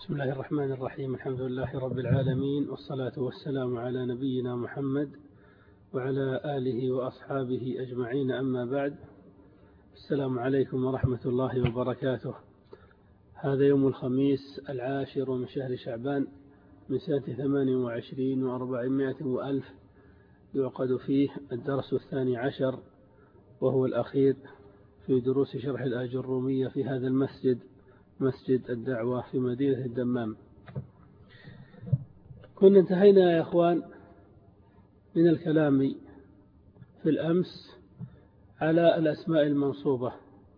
بسم الله الرحمن الرحيم. الحمد لله رب العالمين، والصلاة والسلام على نبينا محمد وعلى آله وأصحابه أجمعين، أما بعد. السلام عليكم ورحمة الله وبركاته. هذا يوم الخميس 10 من شهر شعبان من سنة 28 و400 وألف، يعقد فيه الدرس 12 وهو الأخير في دروس شرح الآجرومية في هذا المسجد، مسجد الدعوة في مدينة الدمام. كنا انتهينا يا إخوان من الكلام في الأمس على الأسماء المنصوبة،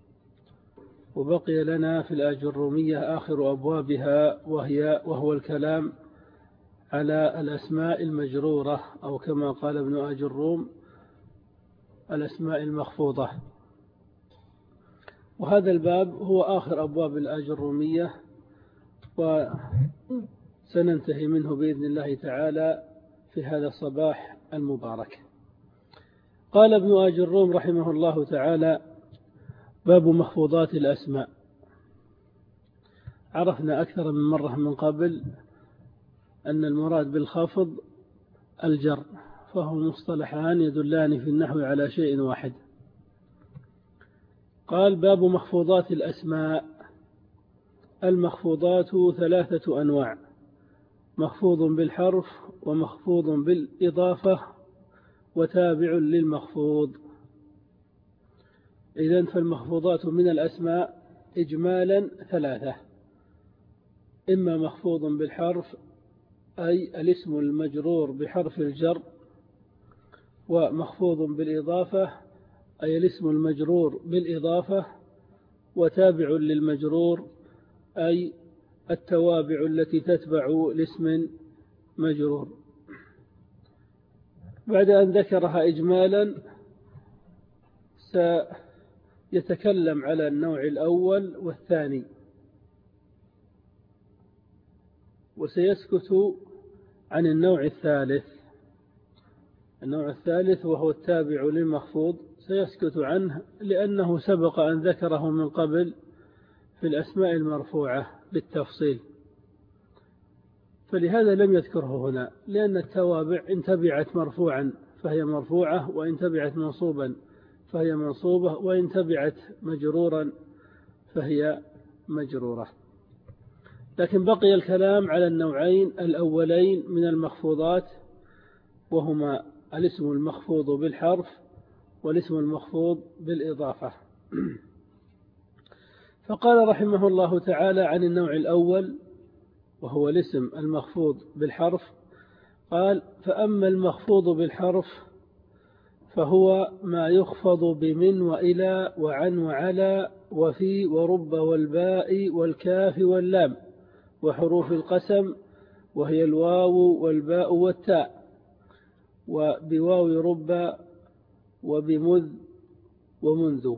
وبقي لنا في الآجرومية آخر أبوابها وهو الكلام على الأسماء المجرورة، أو كما قال ابن آجروم الأسماء المخفوضة. وهذا الباب هو آخر أبواب الآجرومية، وسننتهي منه بإذن الله تعالى في هذا الصباح المبارك. قال ابن آجروم رحمه الله تعالى: باب مخفوضات الأسماء. عرفنا أكثر من مرة من قبل أن المراد بالخفض الجر، فهو مصطلحان يدلان في النحو على شيء واحد. قال: باب مخفوضات الأسماء. المخفوضات 3 أنواع: مخفوض بالحرف، ومخفوض بالإضافة، وتابع للمخفوض. إذن فالمخفوضات من الأسماء إجمالا 3: إما مخفوض بالحرف أي الاسم المجرور بحرف الجر، ومخفوض بالإضافة أي الاسم المجرور بالإضافة، وتابع للمجرور أي التوابع التي تتبع لاسم مجرور. بعد أن ذكرها إجمالا سيتكلم على النوع الأول والثاني، وسيسكت عن النوع الثالث. النوع الثالث وهو التابع للمخفوض سيسكت عنه، لأنه سبق أن ذكره من قبل في الأسماء المرفوعة بالتفصيل، فلهذا لم يذكره هنا، لأن التوابع إن تبعت مرفوعا فهي مرفوعة، وإن تبعت منصوبا فهي منصوبة، وإن تبعت مجرورا فهي مجرورة. لكن بقي الكلام على النوعين الأولين من المخفوضات، وهما الاسم المخفوض بالحرف والاسم المخفوض بالإضافة. فقال رحمه الله تعالى عن النوع الأول وهو الاسم المخفوض بالحرف، قال: فأما المخفوض بالحرف فهو ما يخفض بمن وإلى وعن وعلى وفي ورب والباء والكاف واللام وحروف القسم، وهي الواو والباء والتاء، وبواو رب وبمذ ومنذ.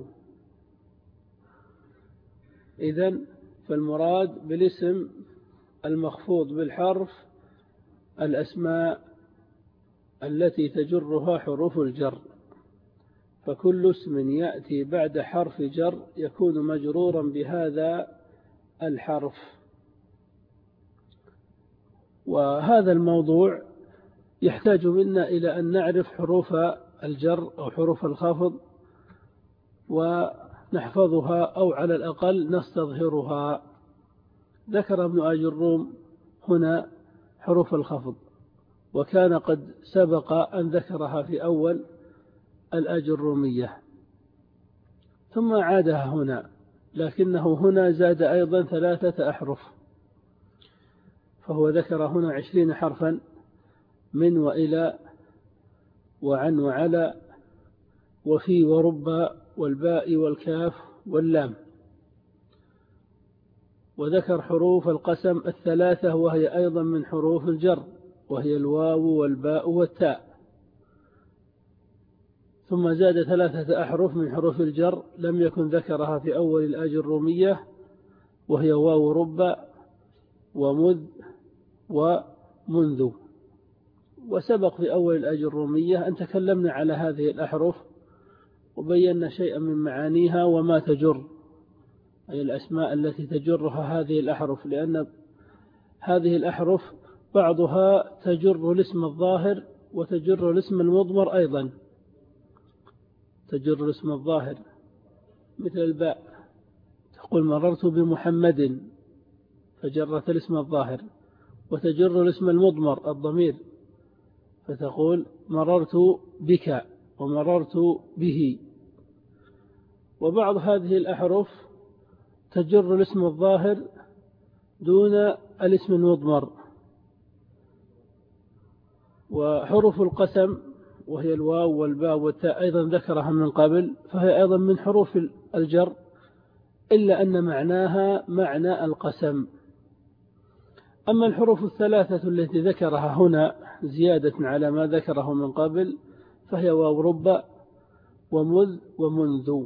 إذن فالمراد بالاسم المخفوض بالحرف الأسماء التي تجرها حروف الجر، فكل اسم يأتي بعد حرف جر يكون مجرورا بهذا الحرف. وهذا الموضوع يحتاج منا إلى أن نعرف حروف الجر أو حروف الخفض ونحفظها، أو على الأقل نستظهرها. ذكر ابن آجروم هنا حروف الخفض، وكان قد سبق أن ذكرها في أول الآجرومية، ثم عادها هنا، لكنه هنا زاد أيضا 3 أحرف، فهو ذكر هنا 20 حرفا: من وإلى وعن وعلى وفي ورب والباء والكاف واللام. وذكر حروف القسم 3 وهي أيضا من حروف الجر، وهي الواو والباء والتاء. ثم زاد 3 أحرف من حروف الجر لم يكن ذكرها في أول الآجرومية، وهي واو رب ومذ ومنذ. وسبق في أول الآجرومية أن تكلمنا على هذه الأحرف وبينا شيئا من معانيها وما تجر، أي الأسماء التي تجرها هذه الأحرف، لأن هذه الأحرف بعضها تجر الاسم الظاهر وتجر الاسم المضمر أيضا، تجر الاسم الظاهر مثل الباء، تقول مررت بمحمد فجرت الاسم الظاهر، وتجر الاسم المضمر الضمير فتقول مررت بك ومررت به. وبعض هذه الأحرف تجر الاسم الظاهر دون الاسم المضمر. وحروف القسم وهي الواو والباء والتاء أيضا ذكرها من قبل، فهي أيضا من حروف الجر، إلا أن معناها معنى القسم. أما الحروف الثلاثة التي ذكرها هنا زيادة على ما ذكره من قبل فهي واو رب ومذ ومنذ.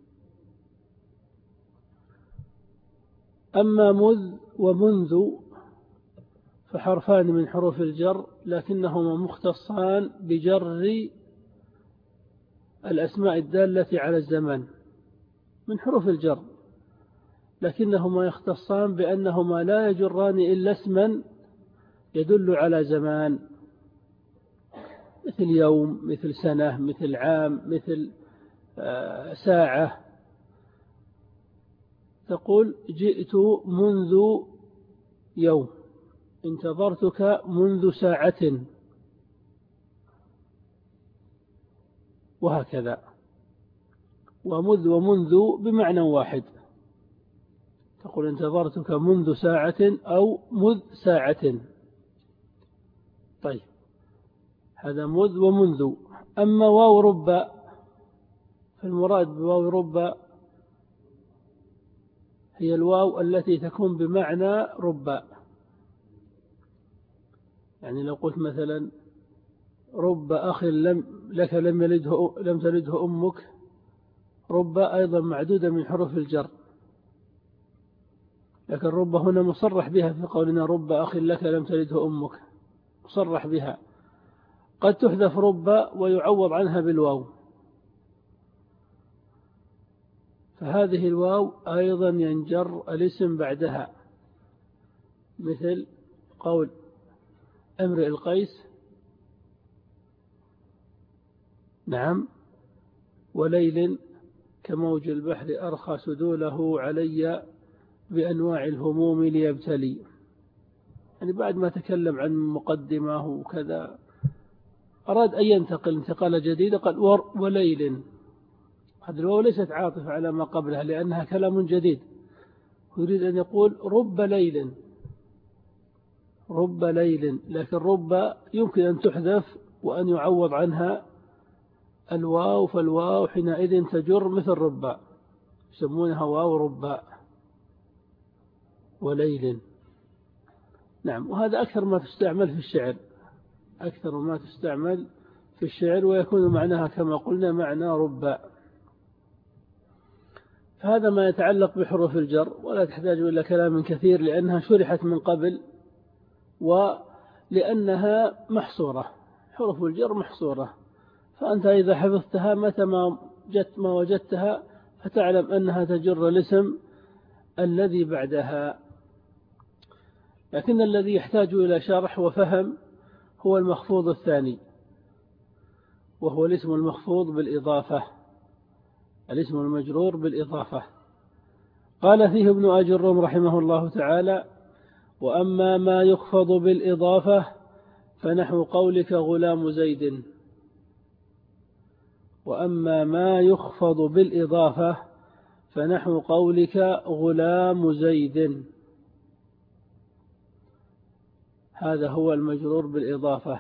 أما مذ ومنذ فحرفان من حروف الجر، لكنهما مختصان بجر الأسماء الدالة على الزمان من حروف الجر، لكنهما يختصان بأنهما لا يجران إلا اسما يدل على زمان، مثل يوم، مثل سنة، مثل عام، مثل ساعة. تقول جئت منذ يوم، انتظرتك منذ ساعة، وهكذا. ومذ ومنذ بمعنى واحد، تقول انتظرتك منذ ساعة أو مذ ساعة. طيب، هذا مذ ومنذ. أما واو رب فالمراد بواو رب هي الواو التي تكون بمعنى رب. يعني لو قلت مثلا رب أخ لك لم تلده أمك، رب أيضا معدودة من حروف الجر، لكن رب هنا مصرح بها في قولنا رب أخ لك لم تلده أمك، مصرح بها. قد تحذف رب ويعوض عنها بالواو، فهذه الواو أيضا ينجر الاسم بعدها، مثل قول امرئ القيس نعم وليل كموج البحر أرخى سدوله علي بأنواع الهموم ليبتلي. يعني بعد ما تكلم عن مقدمه وكذا أراد أن ينتقل انتقالة جديدة، قال وليل. هذه الواو ليست عاطفة على ما قبلها لأنها كلام جديد، يريد أن يقول رب ليل، رب ليل، لكن رب يمكن أن تحذف وأن يعوض عنها الواو، فالواو حينئذ تجر مثل رب، يسمونها واو رب وليل. نعم، وهذا أكثر ما تستعمل في الشعر، أكثر ما تستعمل في الشعر، ويكون معناها كما قلنا معنى رب. فهذا ما يتعلق بحروف الجر، ولا تحتاج إلى كلام كثير لأنها شرحت من قبل، ولأنها محصورة، حروف الجر محصورة، فأنت إذا حفظتها متى ما وجدتها فتعلم أنها تجر الاسم الذي بعدها. لكن الذي يحتاج إلى شرح وفهم هو المخفوض الثاني، وهو الاسم المخفوض بالإضافة، الاسم المجرور بالإضافة. قال فيه ابن أجرم رحمه الله تعالى: وأما ما يخفض بالإضافة فنحو قولك غلام زيد. وأما ما يخفض بالإضافة فنحو قولك غلام زيد، هذا هو المجرور بالإضافة.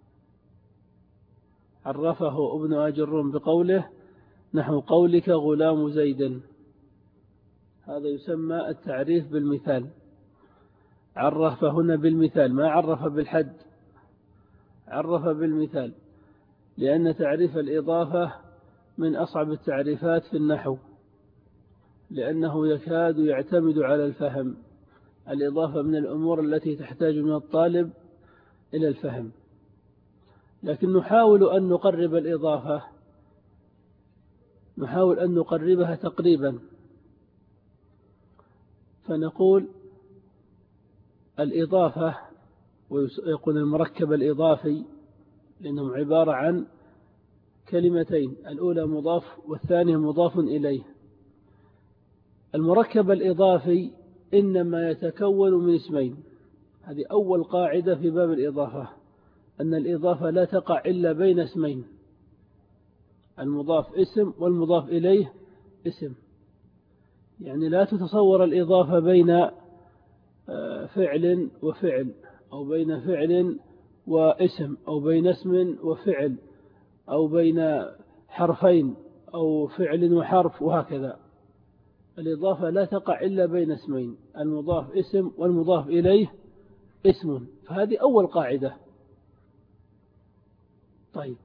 عرفه ابن أجرم بقوله نحو قولك غلام زيد، هذا يسمى التعريف بالمثال. عرف هنا بالمثال، ما عرف بالحد، عرف بالمثال، لأن تعريف الإضافة من أصعب التعريفات في النحو، لأنه يكاد يعتمد على الفهم. الإضافة من الأمور التي تحتاج من الطالب إلى الفهم، لكن نحاول أن نقرب الإضافة، نحاول أن نقربها تقريبا، فنقول الإضافة ويقول المركب الإضافي لأنهم عبارة عن كلمتين، الأولى مضاف والثانية مضاف إليه. المركب الإضافي إنما يتكون من اسمين، هذه أول قاعدة في باب الإضافة، أن الإضافة لا تقع إلا بين اسمين، المضاف اسم والمضاف إليه اسم. يعني لا تتصور الإضافة بين فعل وفعل، أو بين فعل واسم، أو بين اسم وفعل، أو بين حرفين، أو فعل وحرف، وهكذا. الإضافة لا تقع إلا بين اسمين، المضاف اسم والمضاف إليه اسم، فهذه أول قاعدة. طيب،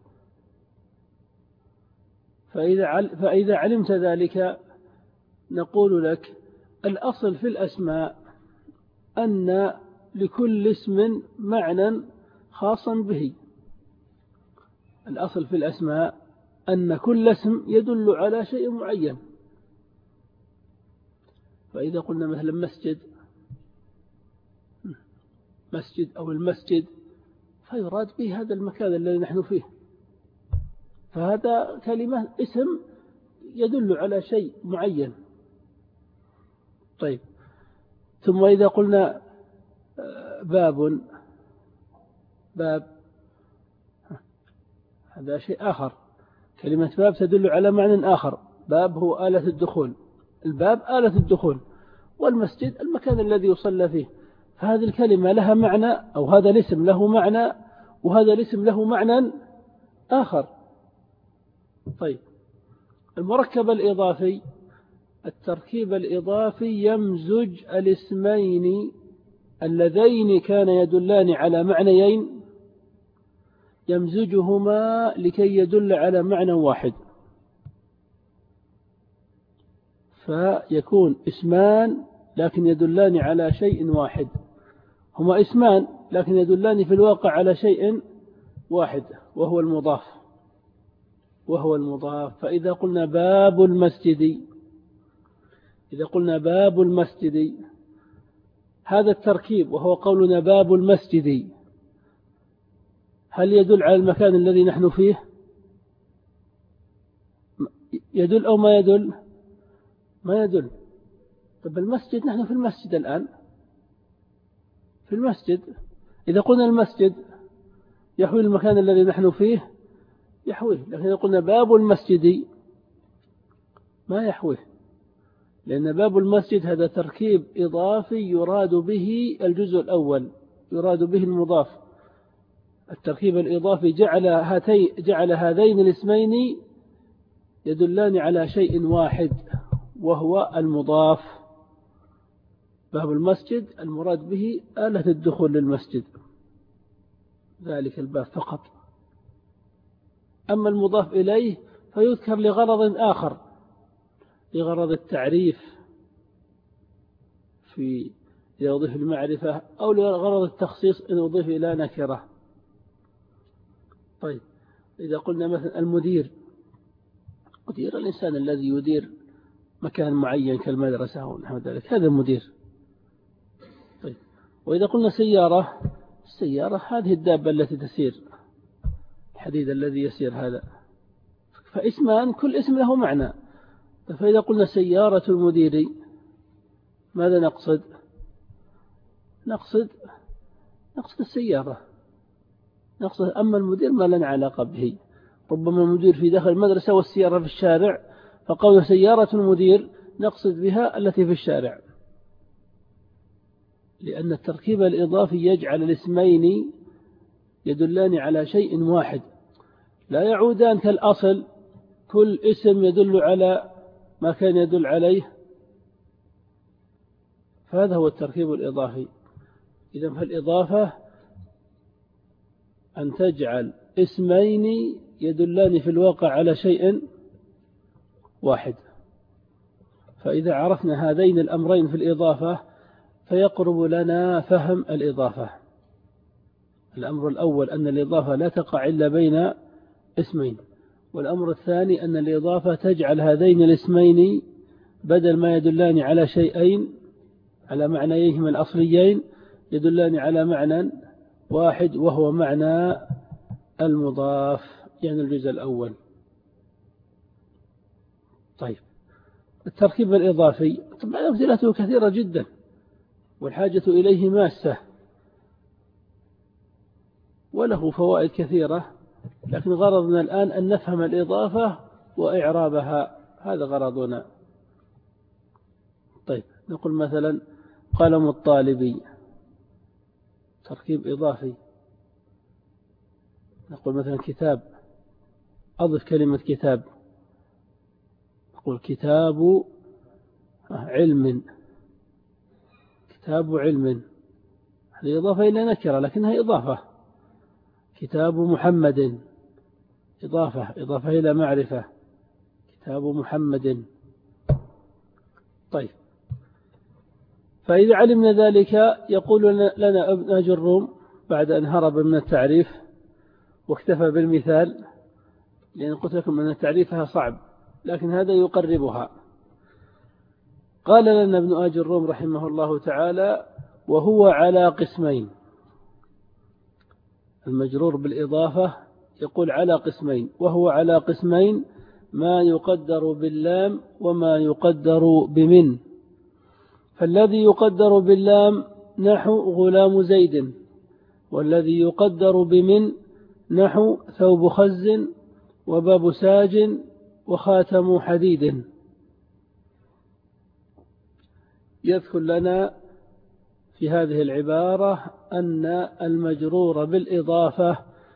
فإذا علمت ذلك نقول لك الأصل في الأسماء أن لكل اسم معنى خاصا به. الأصل في الأسماء أن كل اسم يدل على شيء معين. فإذا قلنا مثلا مسجد أو المسجد، فيراد به هذا المكان الذي نحن فيه، فهذا كلمة اسم يدل على شيء معين. طيب، ثم إذا قلنا باب هذا شيء آخر، كلمة باب تدل على معنى آخر. باب هو آلة الدخول، الباب آلة الدخول، والمسجد المكان الذي يصلى فيه. فهذه الكلمة لها معنى، أو هذا الاسم له معنى، وهذا الاسم له معنى آخر. طيب، المركب الإضافي، التركيب الإضافي يمزج الاسمين اللذين كان يدلان على معنيين، يمزجهما لكي يدل على معنى واحد، فيكون اسمان لكن يدلان على شيء واحد. هما اسمان لكن يدلان في الواقع على شيء واحد، وهو المضاف. فإذا قلنا باب المسجد، هذا التركيب وهو قولنا باب المسجد، هل يدل على المكان الذي نحن فيه؟ يدل أو ما يدل؟ ما يدل. طب المسجد، نحن في المسجد الآن، في المسجد. إذا قلنا المسجد يحوي المكان الذي نحن فيه، يحويه. لكن إذا قلنا باب المسجد ما يحويه، لأن باب المسجد هذا تركيب إضافي يراد به الجزء الأول، يراد به المضاف. التركيب الإضافي جعل هذين الاسمين يدلان على شيء واحد، وهو المضاف. باب المسجد المراد به آلة الدخول للمسجد، ذلك الباب فقط. أما المضاف إليه فيذكر لغرض آخر، لغرض التعريف في إذا أضيف المعرفة، أو لغرض التخصيص إن أضيف إلى نكرة. طيب، إذا قلنا مثلا المدير، مدير الإنسان الذي يدير مكان معين كالمدرسة ونحو ذلك، هذا المدير. طيب، وإذا قلنا السيارة هذه الدابة التي تسير، الحديد الذي يسير هذا. فاسمان كل اسم له معنى. فإذا قلنا سيارة المدير ماذا نقصد؟ نقصد السيارة، نقصد. أما المدير ما لنا علاقة به، ربما المدير في داخل المدرسة والسيارة في الشارع، فقول سيارة المدير نقصد بها التي في الشارع، لأن التركيب الإضافي يجعل الاسمين يدلان على شيء واحد، لا يعودان كالأصل كل اسم يدل على ما كان يدل عليه. فهذا هو التركيب الإضافي. إذن فالإضافة أن تجعل اسمين يدلان في الواقع على شيء واحد. فإذا عرفنا هذين الأمرين في الإضافة فيقرب لنا فهم الإضافة. الأمر الأول أن الإضافة لا تقع إلا بين اسمين، والأمر الثاني أن الإضافة تجعل هذين الاسمين بدل ما يدلان على شيئين على معنيهما الأصليين يدلان على معنى واحد وهو معنى المضاف، يعني الجزء الأول. طيب التركيب الإضافي طبعا أمثلته كثيرة جدا والحاجة إليه ماسة وله فوائد كثيرة، لكن غرضنا الآن أن نفهم الإضافة وإعرابها، هذا غرضنا. طيب نقول مثلا قلم الطالب، تركيب إضافي. نقول مثلا كتاب، أضف كلمة كتاب، نقول كتاب علم، كتاب علم، هذه إضافة إلى نكرة لكنها إضافة. كتاب محمد، إضافة إلى معرفة، كتاب محمد. طيب فإذا علمنا ذلك يقول لنا ابن أجر الروم بعد أن هرب من التعريف واكتفى بالمثال، لأن قلت لكم أن تعريفها صعب لكن هذا يقربها. قال لنا ابن أجر الروم رحمه الله تعالى: وهو على قسمين. المجرور بالإضافة يقول على قسمين، وهو على قسمين: ما يقدر باللام وما يقدر بمن. فالذي يقدر باللام نحو غلام زيد، والذي يقدر بمن نحو ثوب خز وباب ساج وخاتم حديد. يذكر لنا في هذه العبارة أن المجرور بالإضافة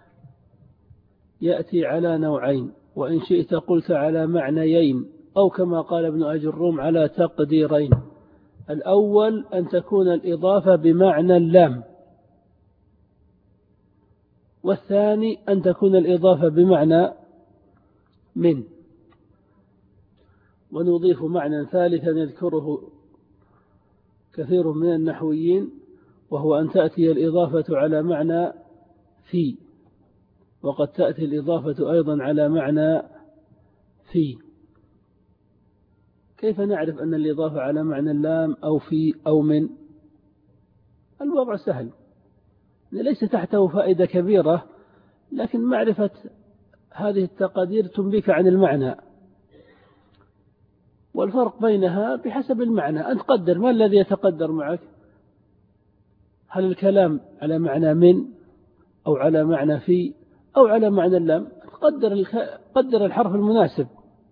يأتي على نوعين، وإن شئت قلت على معنيين، أو كما قال ابن أجر الروم على تقديرين. الأول أن تكون الإضافة بمعنى اللام، والثاني أن تكون الإضافة بمعنى من. ونضيف معنى ثالثا يذكره كثير من النحويين، وهو أن تأتي الإضافة على معنى في، وقد تأتي الإضافة أيضا على معنى في. كيف نعرف أن الإضافة على معنى اللام أو في أو من؟ الوضع سهل، ليس تحته فائدة كبيرة، لكن معرفة هذه التقادير تنبيك عن المعنى، والفرق بينها بحسب المعنى. أنت قدر ما الذي يتقدر معك، هل الكلام على معنى من أو على معنى في أو على معنى اللام؟ قدر الحرف المناسب.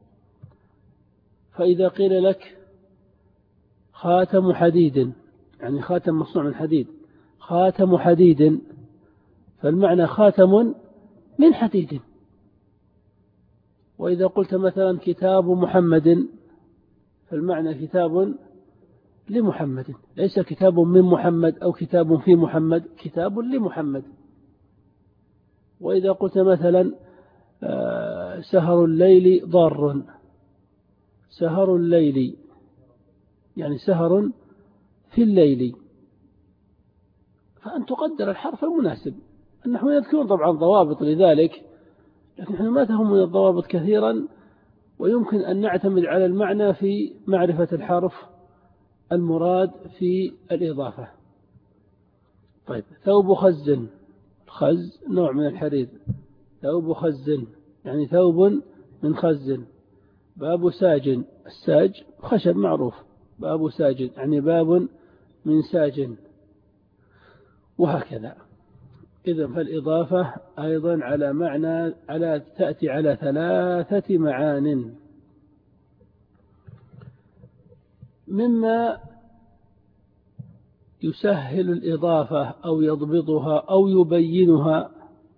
فإذا قيل لك خاتم حديد، يعني خاتم مصنوع من حديد، خاتم حديد، فالمعنى خاتم من حديد. وإذا قلت مثلا كتاب محمد، فالمعنى كتاب لمحمد، ليس كتاب من محمد أو كتاب في محمد، كتاب لمحمد. وإذا قلت مثلا سهر الليل ضار، سهر الليل يعني سهر في الليل، فأن تقدر الحرف المناسب. نحن يذكرون طبعا ضوابط لذلك، لكن نحن ما تهمنا الضوابط كثيرا، ويمكن أن نعتمد على المعنى في معرفة الحرف المراد في الإضافة. طيب ثوب خز، خز نوع من الحرير، ثوب خز يعني ثوب من خز. باب ساج، الساج خشب معروف، باب ساج يعني باب من ساج، وهكذا. إذن فالإضافة أيضا على معنى تأتي على 3 معان. مما يسهل الإضافة أو يضبطها أو يبينها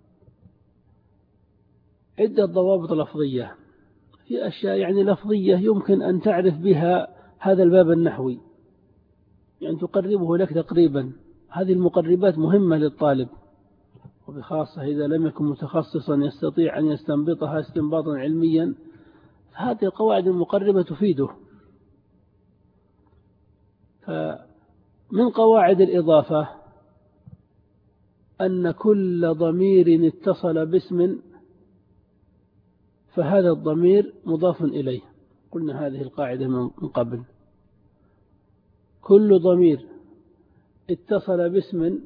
عدة ضوابط لفظية. في أشياء يعني لفظية يمكن أن تعرف بها هذا الباب النحوي، يعني تقربه لك تقريبا. هذه المقربات مهمة للطالب، وبخاصة إذا لم يكن متخصصا يستطيع أن يستنبطها استنباطا علميا، فهذه القواعد المقربة تفيده. فمن قواعد الإضافة أن كل ضمير اتصل باسم فهذا الضمير مضاف إليه. قلنا هذه القاعدة من قبل. كل ضمير اتصل باسم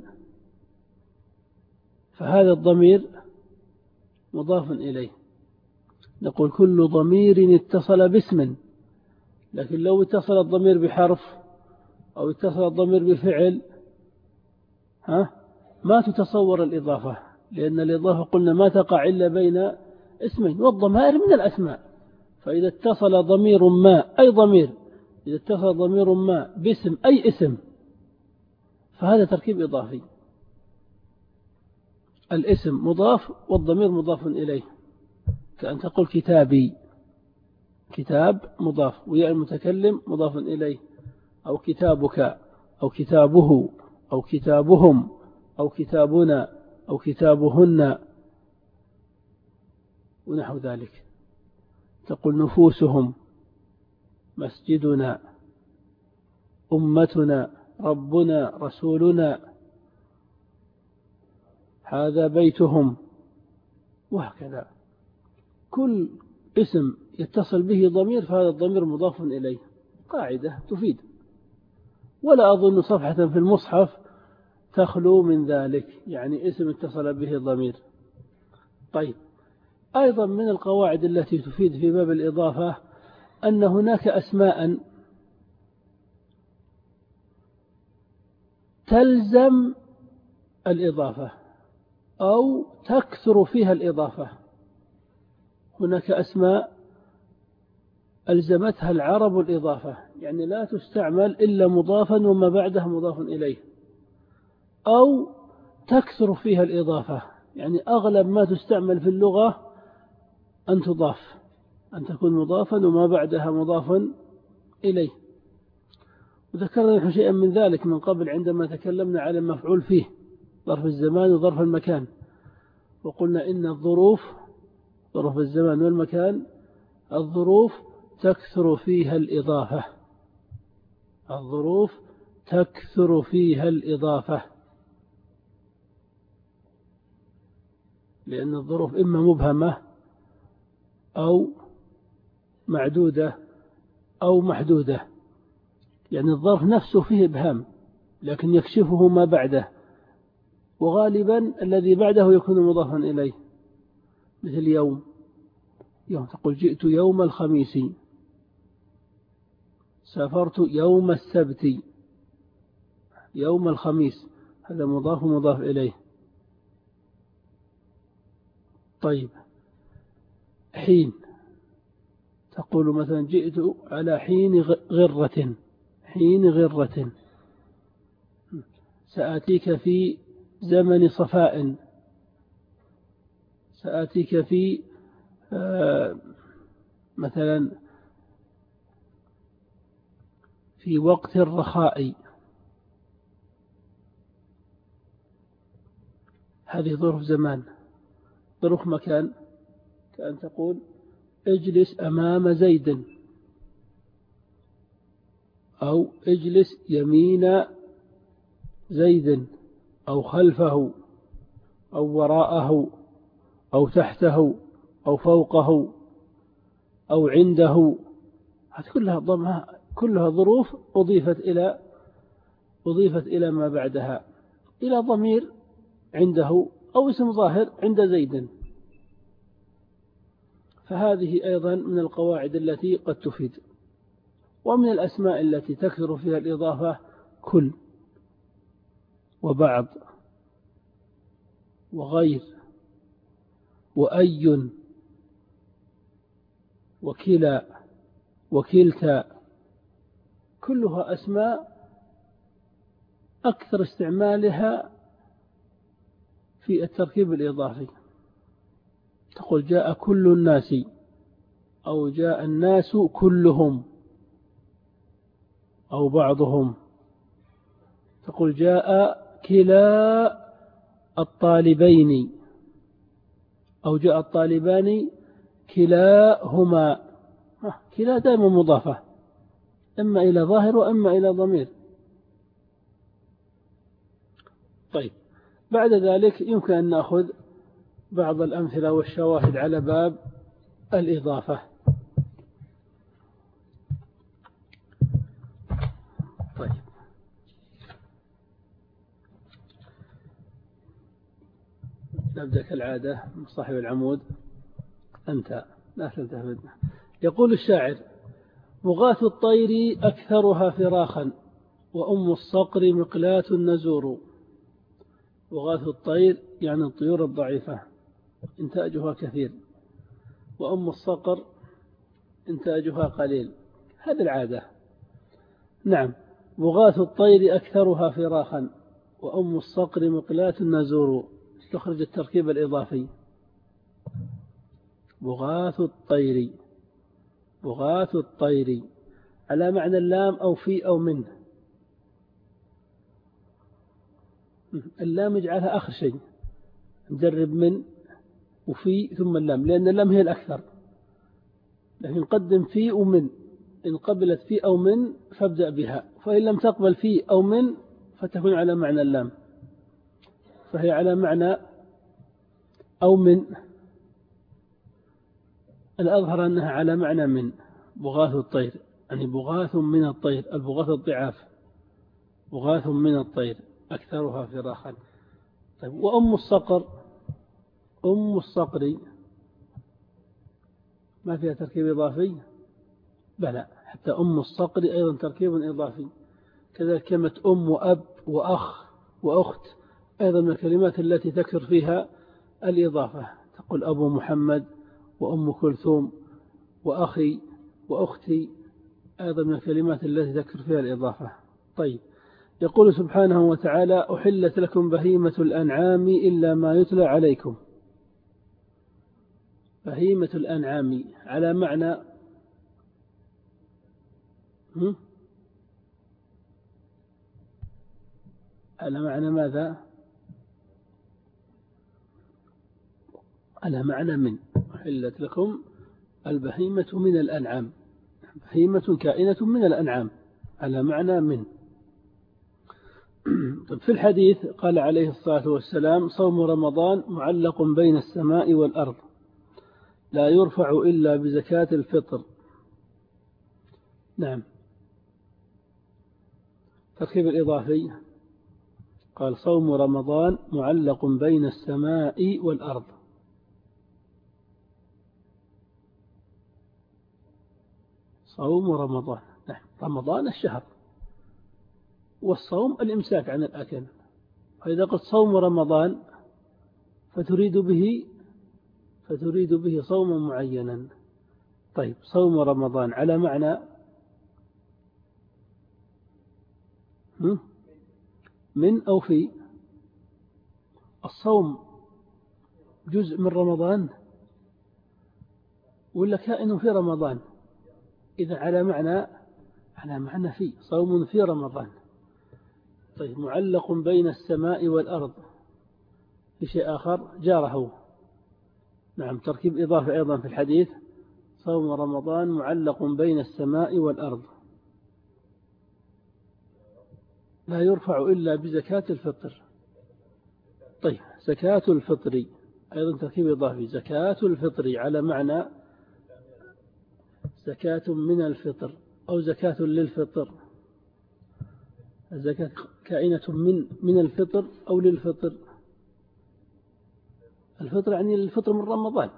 فهذا الضمير مضاف إليه. نقول كل ضمير اتصل باسم، لكن لو اتصل الضمير بحرف أو اتصل الضمير بفعل ما تتصور الإضافة، لأن الإضافة قلنا ما تقع إلا بين اسمين، والضمائر من الأسماء. فإذا اتصل ضمير ما أي ضمير، إذا اتصل ضمير ما باسم أي اسم فهذا تركيب إضافي. الاسم مضاف والضمير مضاف إليه، كأن تقول كتابي، كتاب مضاف وياء المتكلم مضاف إليه، أو كتابك أو كتابه أو كتابهم أو كتابنا أو كتابهن ونحو ذلك. تقول نفوسهم، مسجدنا، أمتنا، ربنا، رسولنا، هذا بيتهم، وهكذا. كل اسم يتصل به ضمير فهذا الضمير مضاف إليه. قاعدة تفيد، ولا أظن صفحة في المصحف تخلو من ذلك، يعني اسم اتصل به ضمير. طيب، أيضا من القواعد التي تفيد في باب الإضافة أن هناك أسماء تلزم الإضافة أو تكثر فيها الإضافة. هناك أسماء ألزمتها العرب الإضافة، يعني لا تستعمل إلا مضافا وما بعده مضاف إليه، أو تكثر فيها الإضافة، يعني أغلب ما تستعمل في اللغة أن تضاف، أن تكون مضافا وما بعدها مضاف إليه. وذكرنا نحن شيئا من ذلك من قبل عندما تكلمنا على المفعول فيه، ظرف الزمان وظرف المكان، وقلنا إن الظروف، ظرف الزمان والمكان، الظروف تكثر فيها الإضافة، الظروف تكثر فيها الإضافة، لأن الظروف إما مبهمة أو معدودة أو محدودة، يعني الظرف نفسه فيه إبهام لكن يكشفه ما بعده، وغالبا الذي بعده يكون مضافا إليه، مثل يوم، يوم تقول جئت يوم الخميس، سافرت يوم السبت، يوم الخميس، هذا مضاف ومضاف إليه. طيب، حين، تقول مثلا جئت على حين غرة، حين غرة، سآتيك في زمن صفاء، سآتيك في مثلا في وقت الرخاء. هذه ظروف زمان. ظروف مكان، كأن تقول اجلس أمام زيد، أو اجلس يمين زيد، أو خلفه، أو وراءه، أو تحته، أو فوقه، أو عنده. هذه كلها ظروف أضيفت إلى ما بعدها، إلى ضمير عنده أو اسم ظاهر عند زيد. فهذه أيضا من القواعد التي قد تفيد. ومن الأسماء التي تكثر فيها الإضافة كل، وبعض، وغير، وأي، وكلا، وكلتا، كلها أسماء أكثر استعمالها في التركيب الإضافي. تقول جاء كل الناس، أو جاء الناس كلهم، أو بعضهم. تقول جاء كلا الطالبين، أو جاء الطالبان كلاهما. كلا دائما مضافة، إما إلى ظاهر وإما إلى ضمير. طيب، بعد ذلك يمكن أن نأخذ بعض الأمثلة والشواهد على باب الإضافة. طيب، نبدأ كالعادة صاحب العمود. أنت لا تلتفت. يقول الشاعر: بغاث الطير أكثرها فراخا وأم الصقر مقلاة النزور. بغاث الطير يعني الطيور الضعيفة إنتاجها كثير، وأم الصقر إنتاجها قليل، هذه العادة. نعم، بغاث الطير أكثرها فراخا وأم الصقر مقلاة النزور. استخرج التركيب الإضافي. بغاث الطير، بغاث الطير على معنى اللام أو في أو من. اللام يجعلها آخر شيء، نجرب من وفي ثم اللام، لأن اللام هي الأكثر، لكن قدم في ومن. إن قبلت في أو من فابدأ بها، فإن لم تقبل في أو من فتكون على معنى اللام، فهي على معنى أو من. الأظهر أنها على معنى من. بغاث الطير يعني بغاث من الطير، البغاث الضعاف، بغاث من الطير أكثرها فراخا. طيب، وأم الصقر، أم الصقر ما فيها تركيب إضافي؟ بلى، حتى أم الصقر أيضا تركيب إضافي. كذلك كلمة أم وأب وأخ وأخت أيضا من الكلمات التي تكثر فيها الإضافة. تقول أبو محمد وأم كلثوم وأخي وأختي، أيضا من الكلمات التي تكثر فيها الإضافة. طيب، يقول سبحانه وتعالى: أحلت لكم بهيمة الأنعام إلا ما يتلى عليكم. بهيمة الأنعام على معنى على معنى ماذا؟ على معنى من. أحلت لكم البهيمة من الأنعام، بهيمة كائنة من الأنعام، على معنى من. في الحديث قال عليه الصلاة والسلام: صوم رمضان معلق بين السماء والأرض لا يرفع إلا بزكاة الفطر. نعم، تركيب الإضافي قال: صوم رمضان معلق بين السماء والأرض. صوم رمضان، نعم، رمضان الشهر، والصوم الإمساك عن الأكل. فإذا قلت صوم رمضان فتريد به صوما معينا. طيب، صوم رمضان على معنى من أو في. الصوم جزء من رمضان ولا كائن في رمضان؟ إذا على معنى في، صوم في رمضان. طيب، معلق بين السماء والأرض، في شيء آخر جاره. نعم، تركيب إضافة أيضا في الحديث: صوم رمضان معلق بين السماء والأرض لا يرفع إلا بزكاة الفطر. طيب، زكاة الفطر أيضا تركيب إضافي. زكاة الفطر على معنى زكاة من الفطر أو زكاة للفطر. الزكاة كائنة من الفطر أو للفطر. الفطر يعني الفطر من رمضان،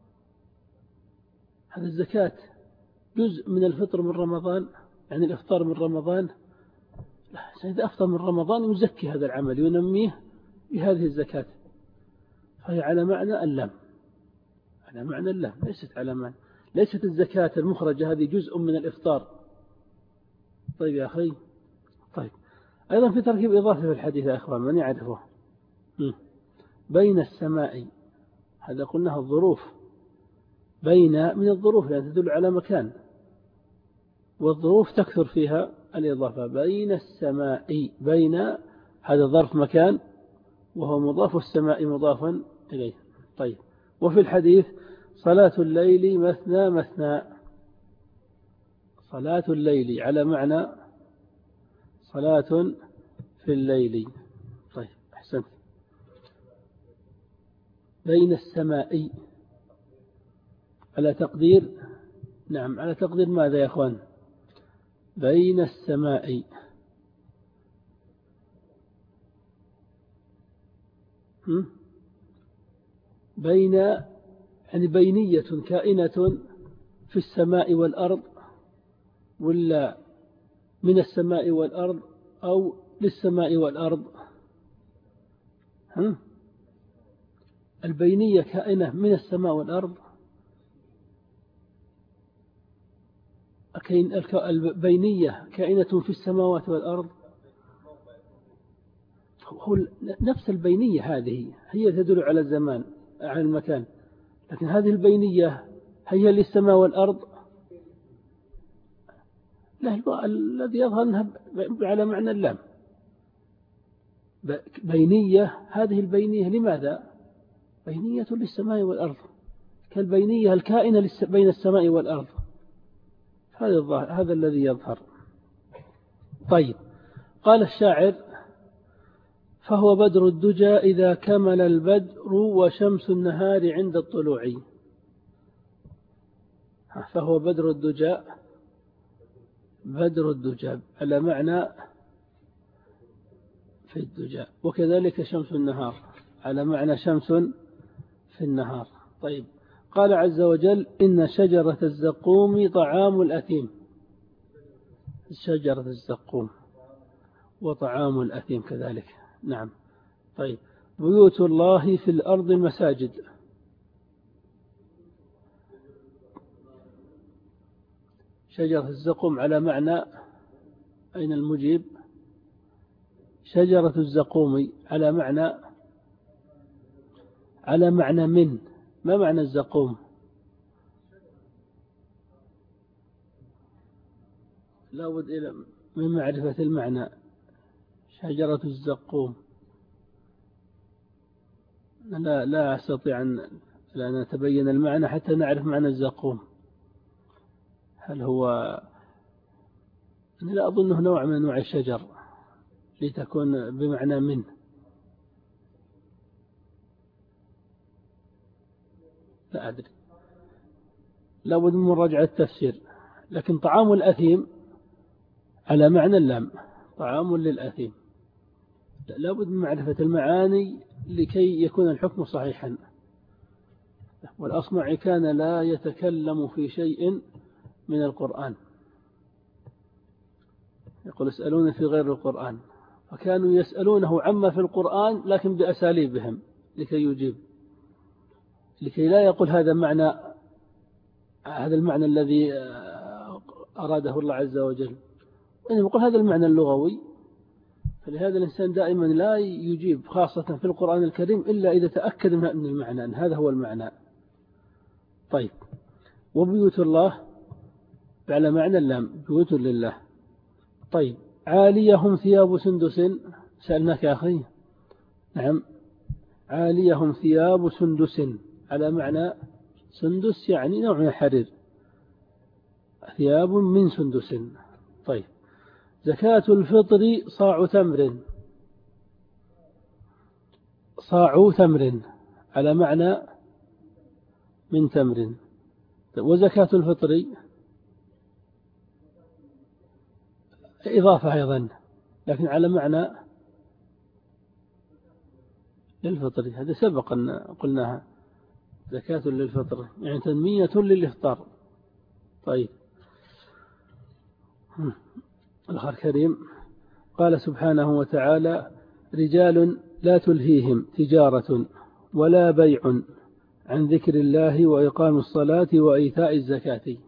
هذا الزكاة جزء من الفطر من رمضان، يعني الإفطار من رمضان. إذا أفطر من رمضان يزكي هذا العمل، ينميه بهذه الزكاة، فهي على معنى اللام، على معنى اللام، ليست على معنى، ليست الزكاة المخرجة هذه جزء من الإفطار. طيب يا أخي. طيب، أيضا في تركيب إضافي في الحديث يا أخوان، من يعرفه؟ بين السماء، هذا قلناها الظروف، بين من الظروف لأن تدل على مكان، والظروف تكثر فيها الإضافة. بين السماء، بين هذا ظرف مكان وهو مضاف، والسماء مضافا إليه. طيب، وفي الحديث: صلاة الليل مثنى مثنى. صلاة الليل على معنى صلاة في الليل. طيب، أحسنت. بين السماء على تقدير، نعم، على تقدير ماذا يا أخوان؟ بين السماء بين يعني بينية كائنة في السماء والأرض، ولا من السماء والأرض، أو للسماء والأرض؟ البينية كائنة من السماء والأرض، البينية كائنة في السماوات والأرض، هو نفس البينية هذه هي تدل على الزمان على المكان، لكن هذه البينية هي للسماء والأرض. لا، الذي يظهر أنها على معنى اللام. بينية، هذه البينية لماذا؟ بينية للسماء والأرض، كالبينية الكائنة بين السماء والأرض، هذا الذي يظهر. طيب، قال الشاعر: فهو بدر الدجى إذا كمل البدر وشمس النهار عند الطلوع. فهو بدر الدجى، بدر الدجى على معنى في الدجى، وكذلك شمس النهار على معنى شمس في النهار. طيب، قال عز وجل: إن شجرة الزقوم طعام الأثيم. شجرة الزقوم وطعام الأثيم كذلك. نعم. طيب، بيوت الله في الأرض مساجد. شجرة الزقوم على معنى، أين المجيب؟ شجرة الزقوم على معنى من. ما معنى الزقوم؟ لا بد من معرفة المعنى. شجرة الزقوم، لا أستطيع أن نتبين المعنى حتى نعرف معنى الزقوم. هل هو، لا أظنه نوع من أنواع الشجر لتكون بمعنى من. لا أدري، لا بد من مراجعة التفسير. لكن طعام الأثيم على معنى اللام، طعام للأثيم. لا بد من معرفة المعاني لكي يكون الحكم صحيحا. والأصمعي كان لا يتكلم في شيء من القرآن، يقول: اسألون في غير القرآن، فكانوا يسألونه عما في القرآن لكن بأساليبهم لكي يجيب، لكي لا يقول هذا المعنى الذي أراده الله عز وجل، إنما يقول هذا المعنى اللغوي. فلهذا الإنسان دائما لا يجيب خاصة في القرآن الكريم إلا إذا تأكد من المعنى أن هذا هو المعنى. طيب، وبيوت الله على معنى اللام، بيوت لله. طيب، عاليهم ثياب سندس. سألناك يا أخي. نعم، عاليهم ثياب سندس على معنى سندس يعني نوع من الحرير، ثياب من سندس. طيب، زكاة الفطر صاع تمر. صاع تمر على معنى من تمر. وزكاة الفطر إضافة أيضا، لكن على معنى للفطر. هذا سبق أن قلناها، زكاة للفطر يعني تنمية للإفطار. طيب، الأخ الكريم قال سبحانه وتعالى: رجال لا تلهيهم تجارة ولا بيع عن ذكر الله وإقام الصلاة وإيتاء الزكاة.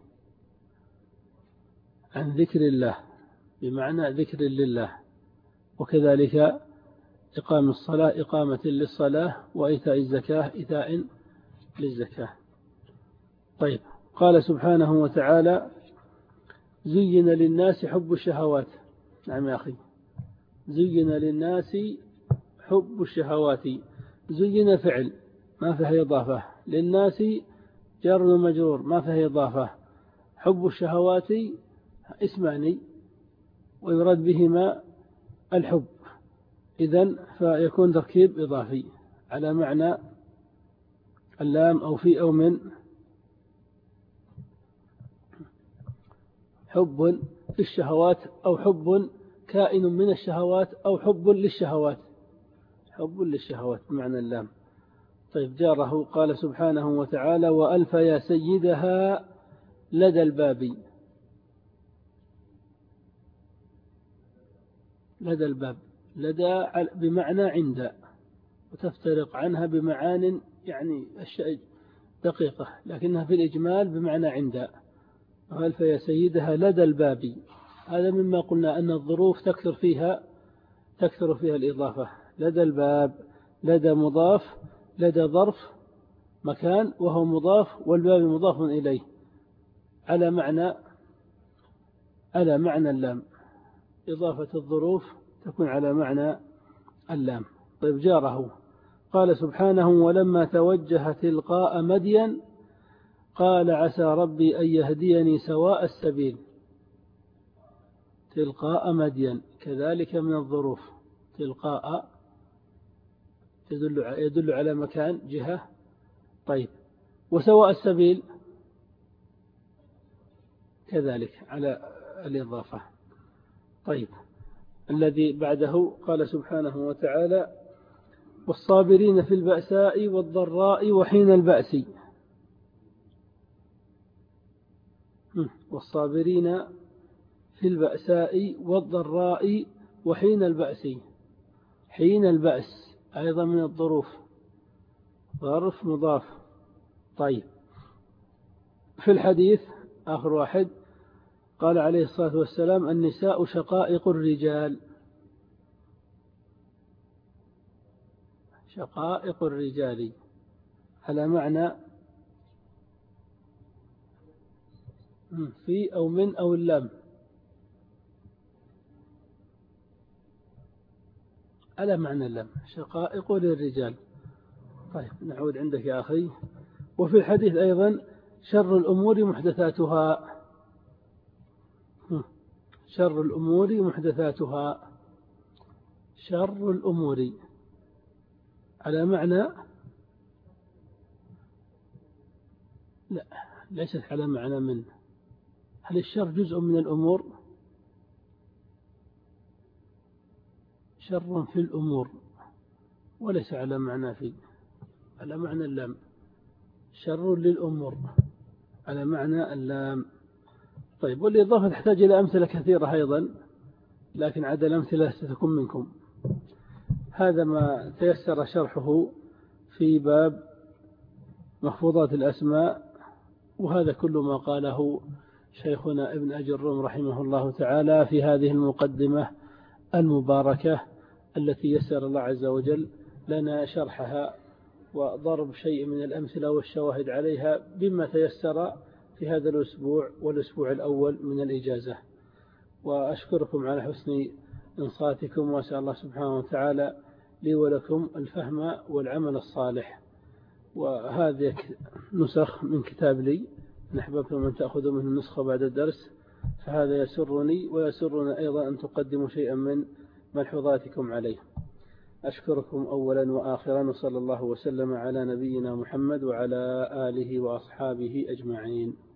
عن ذكر الله بمعنى ذكر لله، وكذلك إقام الصلاة إقامة للصلاة، وإيتاء الزكاة إيتاء للزكاة. طيب، قال سبحانه وتعالى: زين للناس حب الشهوات. نعم يا أخي، زين للناس حب الشهوات. زين فعل ما فيه إضافة، للناس جار ومجرور ما فيه إضافة. حب الشهوات اسمان ويراد بهما الحب، إذن فيكون تركيب إضافي على معنى اللام أو في أو من. حب في الشهوات أو حب كائن من الشهوات أو حب للشهوات، حب للشهوات بمعنى اللام. طيب جاره قال سبحانه وتعالى وألف يا سيدها لدى الباب. لدى الباب، لدى بمعنى عند، وتفترق عنها بمعان يعني أشياء دقيقة، لكنها في الإجمال بمعنى عند. وألف يا سيدها لدى الباب، هذا مما قلنا أن الظروف تكثر فيها الإضافة. لدى الباب، لدى مضاف، لدى ظرف مكان وهو مضاف، والباب مضاف إليه على معنى اللام. إضافة الظروف تكون على معنى اللام. طيب جاره قال سبحانه ولما توجه تلقاء مدين قال عسى ربي أن يهديني سواء السبيل. تلقاء مدين كذلك من الظروف. تلقاء يدل على مكان، جهة. طيب وسواء السبيل كذلك على الإضافة. طيب الذي بعده قال سبحانه وتعالى والصابرين في البأساء والضراء وحين البأس. والصابرين في البأساء والضراء وحين البأس. حين البأس أيضا من الظروف، ظرف مضاف. طيب في الحديث آخر واحد قال عليه الصلاة والسلام النساء شقائق الرجال. شقائق الرجال على معنى في أو من أو اللام، على معنى اللام، شقائق للرجال. طيب نعود عندك يا أخي. وفي الحديث أيضا شر الأمور محدثاتها. شر الأمور محدثاتها. شر الأمور على معنى، لا ليست على معنى من. هل الشر جزء من الأمور؟ شر في الأمور وليس على معنى في، على معنى اللام. شر للأمور على معنى اللام. طيب والإضافة تحتاج إلى أمثلة كثيرة أيضا، لكن عدا الأمثلة ستكون منكم. هذا ما تيسر شرحه في باب محفوظات الأسماء، وهذا كل ما قاله شيخنا ابن أجي الروم رحمه الله تعالى في هذه المقدمة المباركة التي يسر الله عز وجل لنا شرحها وضرب شيء من الأمثلة والشواهد عليها بما تيسر في هذا الأسبوع والأسبوع الأول من الإجازة. وأشكركم على حسن إنصاتكم، وأسأل الله سبحانه وتعالى لي ولكم الفهم والعمل الصالح. وهذه نسخ من كتاب لي، نحببكم أن تأخذوا منه النسخة بعد الدرس، فهذا يسرني ويسرنا أيضا أن تقدموا شيئا من ملحوظاتكم عليه. أشكركم أولا وآخرا، وصلى الله وسلم على نبينا محمد وعلى آله وأصحابه أجمعين.